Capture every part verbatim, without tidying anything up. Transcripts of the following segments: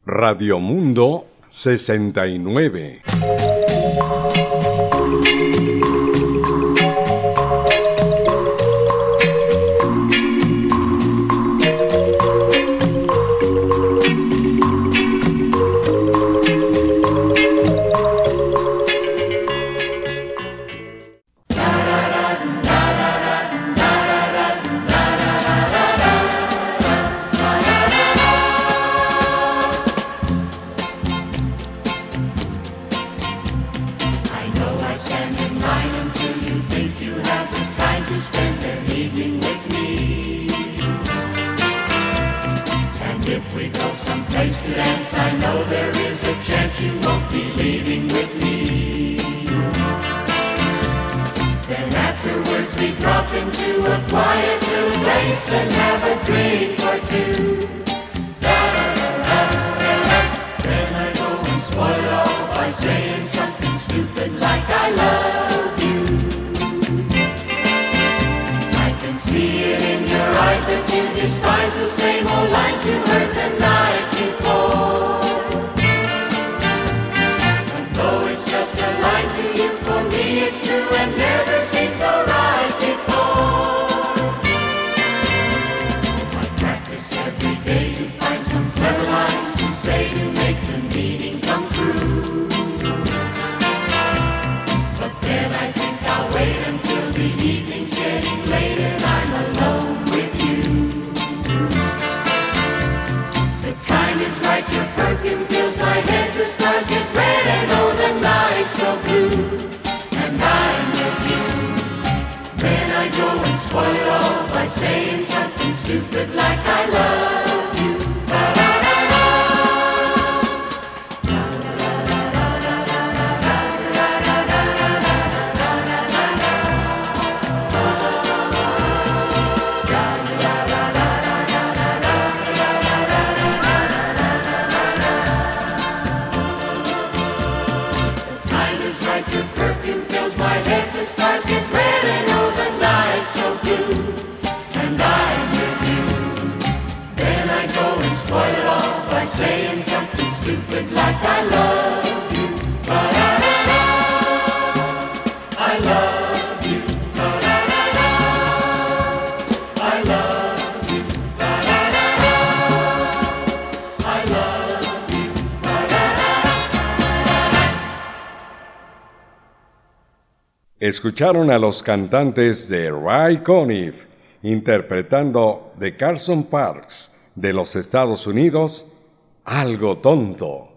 Radio Mundo sesenta y nueve. Escucharon a los cantantes de Ray Conniff interpretando de Carson Parks de los Estados Unidos, Algo Tonto.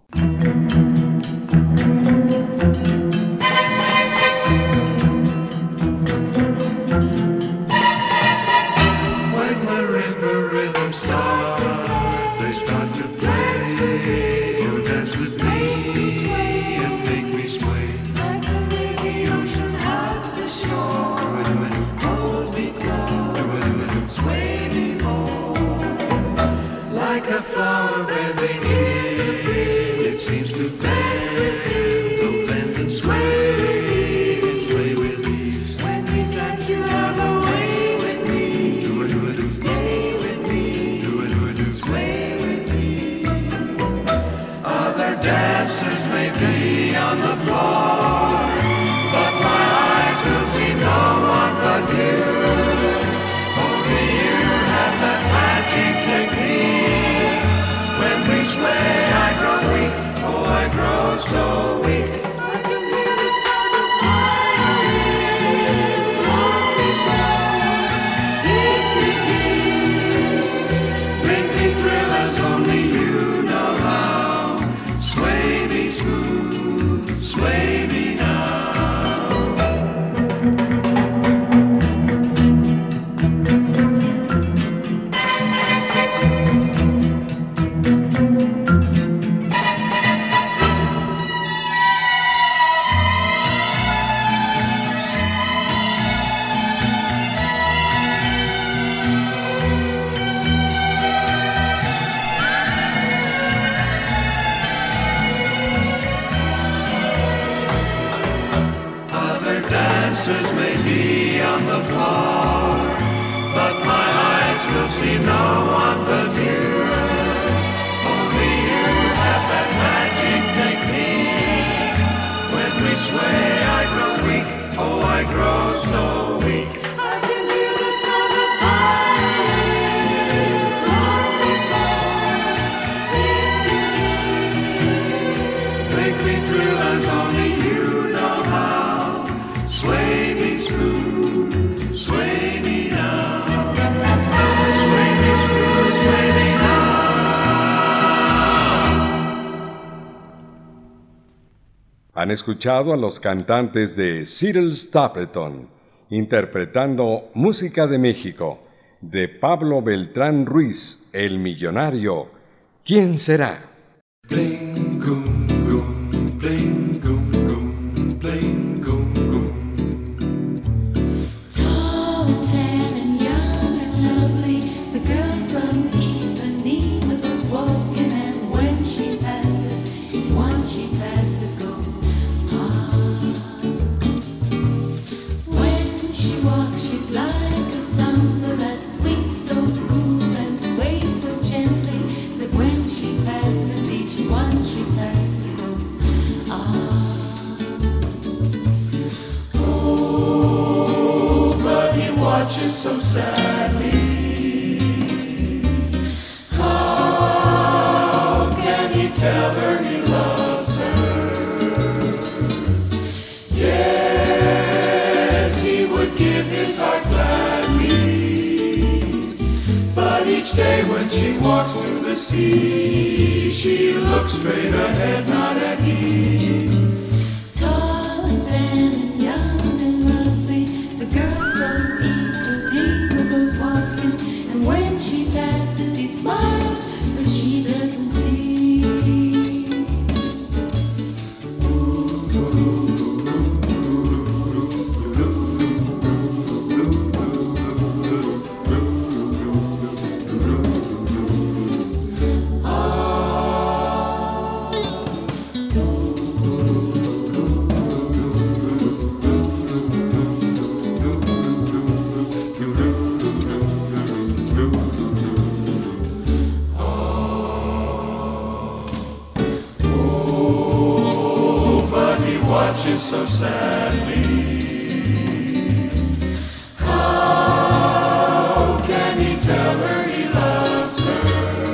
dancers may be on the floor, but my eyes will see no one but you. Only you Han escuchado a los cantantes de Cyril Stapleton interpretando música de México, de Pablo Beltrán Ruiz, el millonario. ¿Quién será? Bling, goom, goom, bling, goom, goom, bling, goom, goom. Tall and tan and young and lovely, the girl from Ipanema goes walking, and when she passes, each one she passes goes, ah. When she walks, she's like a samba that's sweet, so cool and sways so gently, that when she passes, each one she passes goes, ah. Watches so sadly. How can he tell her he loves her? Yes, he would give his heart gladly, but each day when she walks through the sea, she looks straight ahead, not at him. Tall and tan and young and lovely, the girl from Ipanema goes walking, and when she passes, he smiles, but she doesn't see. Watches so sadly. How can he tell her he loves her?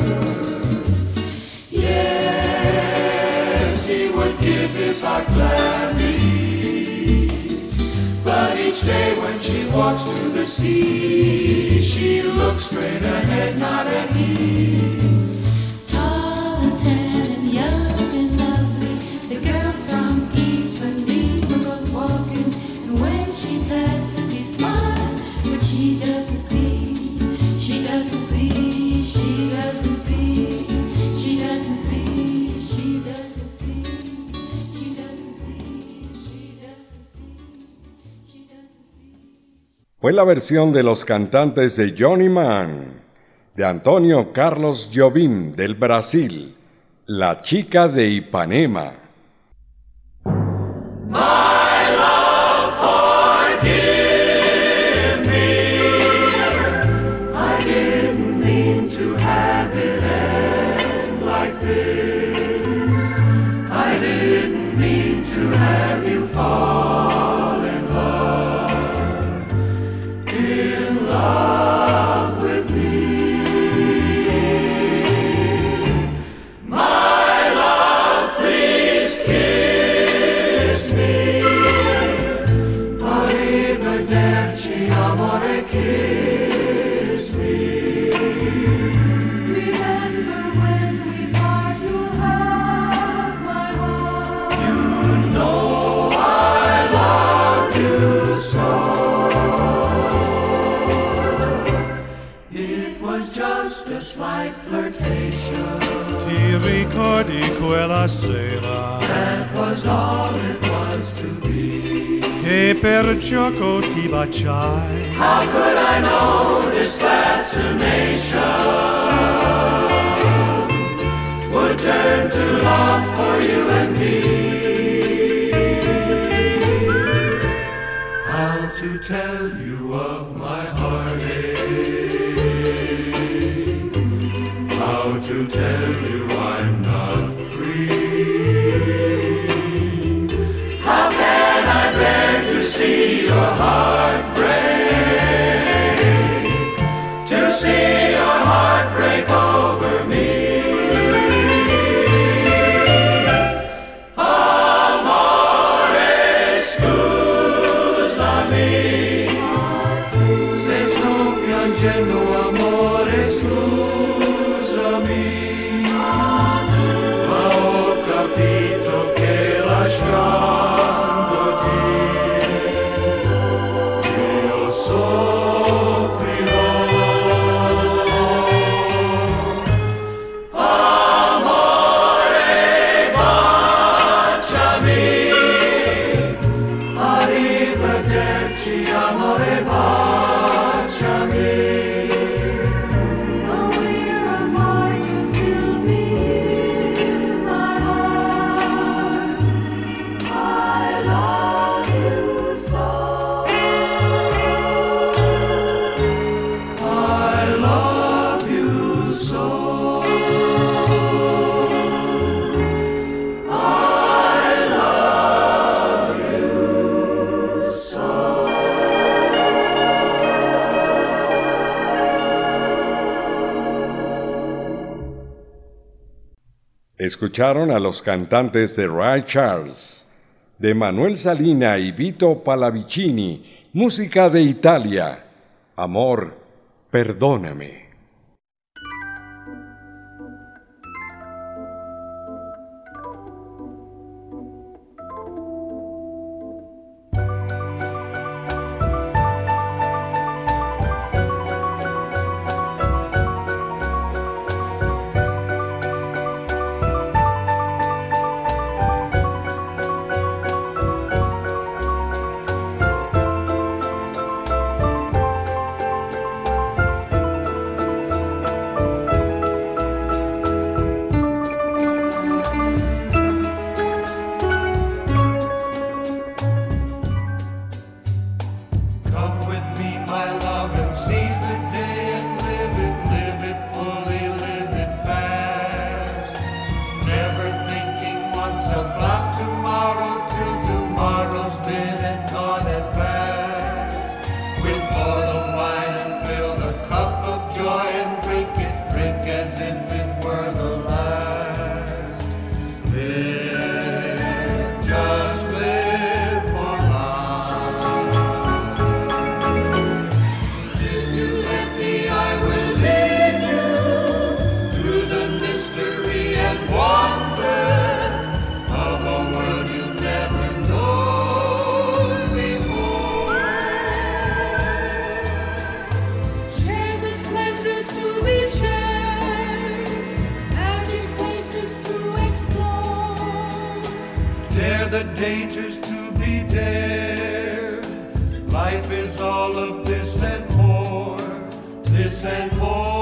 Yes, he would give his heart gladly, but each day when she walks through the sea, she looks straight ahead, not at him. Tall and tan and young and lovely, the girl from Ipanema goes walking, and when she passes, he smiles, but she doesn't see. She doesn't see. She doesn't see. She doesn't see. She doesn't see. She doesn't see. She doesn't see. She doesn't see. Fue la versión de los cantantes de Johnny Man, de Antonio Carlos Jobim del Brasil, La chica de Ipanema. My love, forgive me. I didn't mean to have it end like this. I didn't mean to have you fall in love, in love with me. My love, please kiss me. Arrivederci, amore, kiss me. Remember when we part, you'll have my heart. You know I love you so. It was just a slight flirtation. Ti ricordi quella sera That was all it was to be. che per gioco ti baciai? How could I know this fascination would turn to love for you and me? How to tell you of my heartache? How to tell you I'm not free? How can I bear to see your heart break? To see your heart break over me? Amore, scusami. Se sto piangendo, amore, scusami. Escucharon a los cantantes de Ray Charles, de Manuel Salina y Vito Pallavicini, música de Italia. Amor, perdóname. The dangers to be dared. Life is all of this and more, this and more.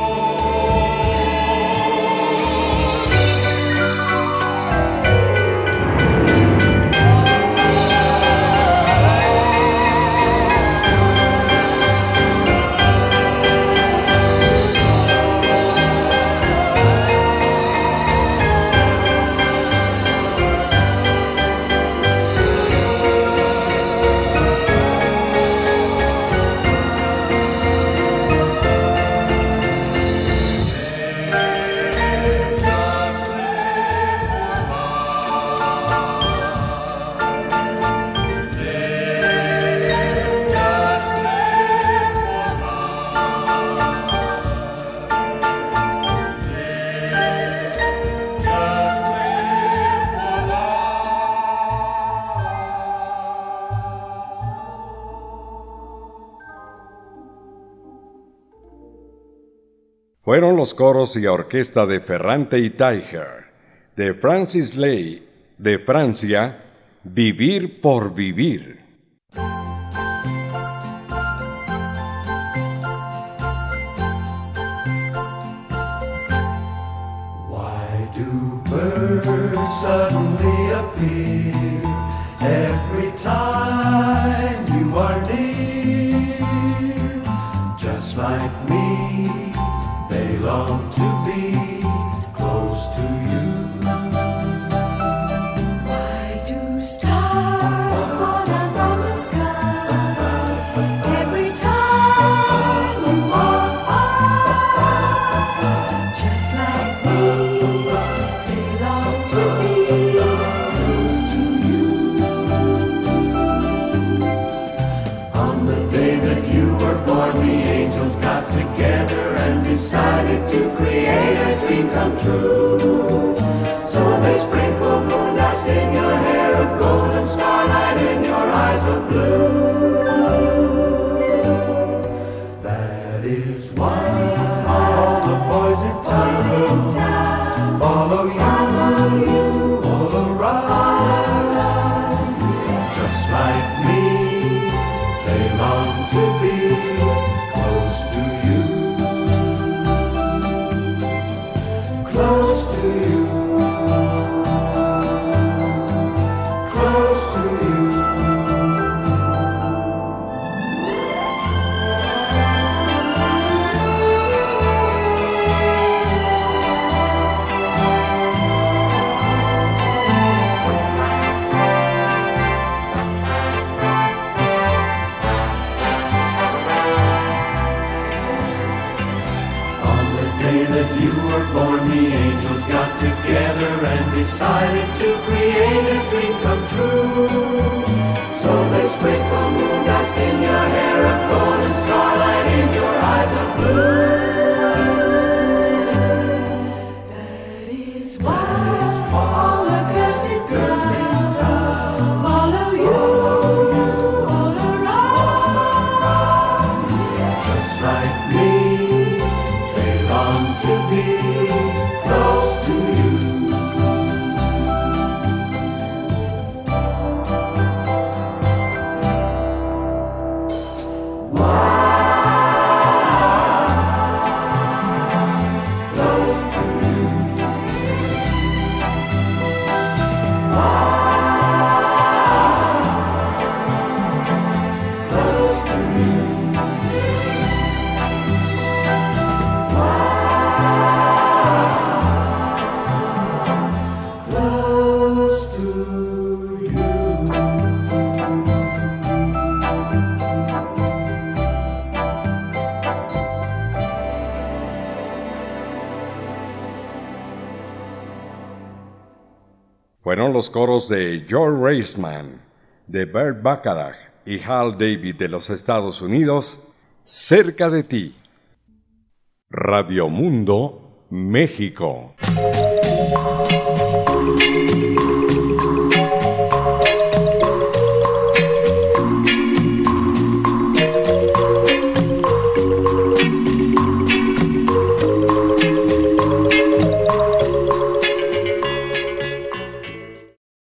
Fueron los coros y orquesta de Ferrante y Teijer, de Francis Lay, de Francia, Vivir por Vivir. Why do birds suddenly appear every time you are near? Just like me, they long to be close to you. Why do stars fall down from the sky every time you walk by? Just like me, they long to be close to you. On the day that you were born, the angels got together and decided to create a dream come true. decided to create a dream come true. So they sprinkle moon dust in your hair of gold and starlight in your eyes of blue. That is why all the girls in town follow you all around. Just like me, they long to be close to you. Fueron los coros de George Reisman, de Burt Bacharach y Hal David de los Estados Unidos, Cerca de ti. Radio Mundo, México.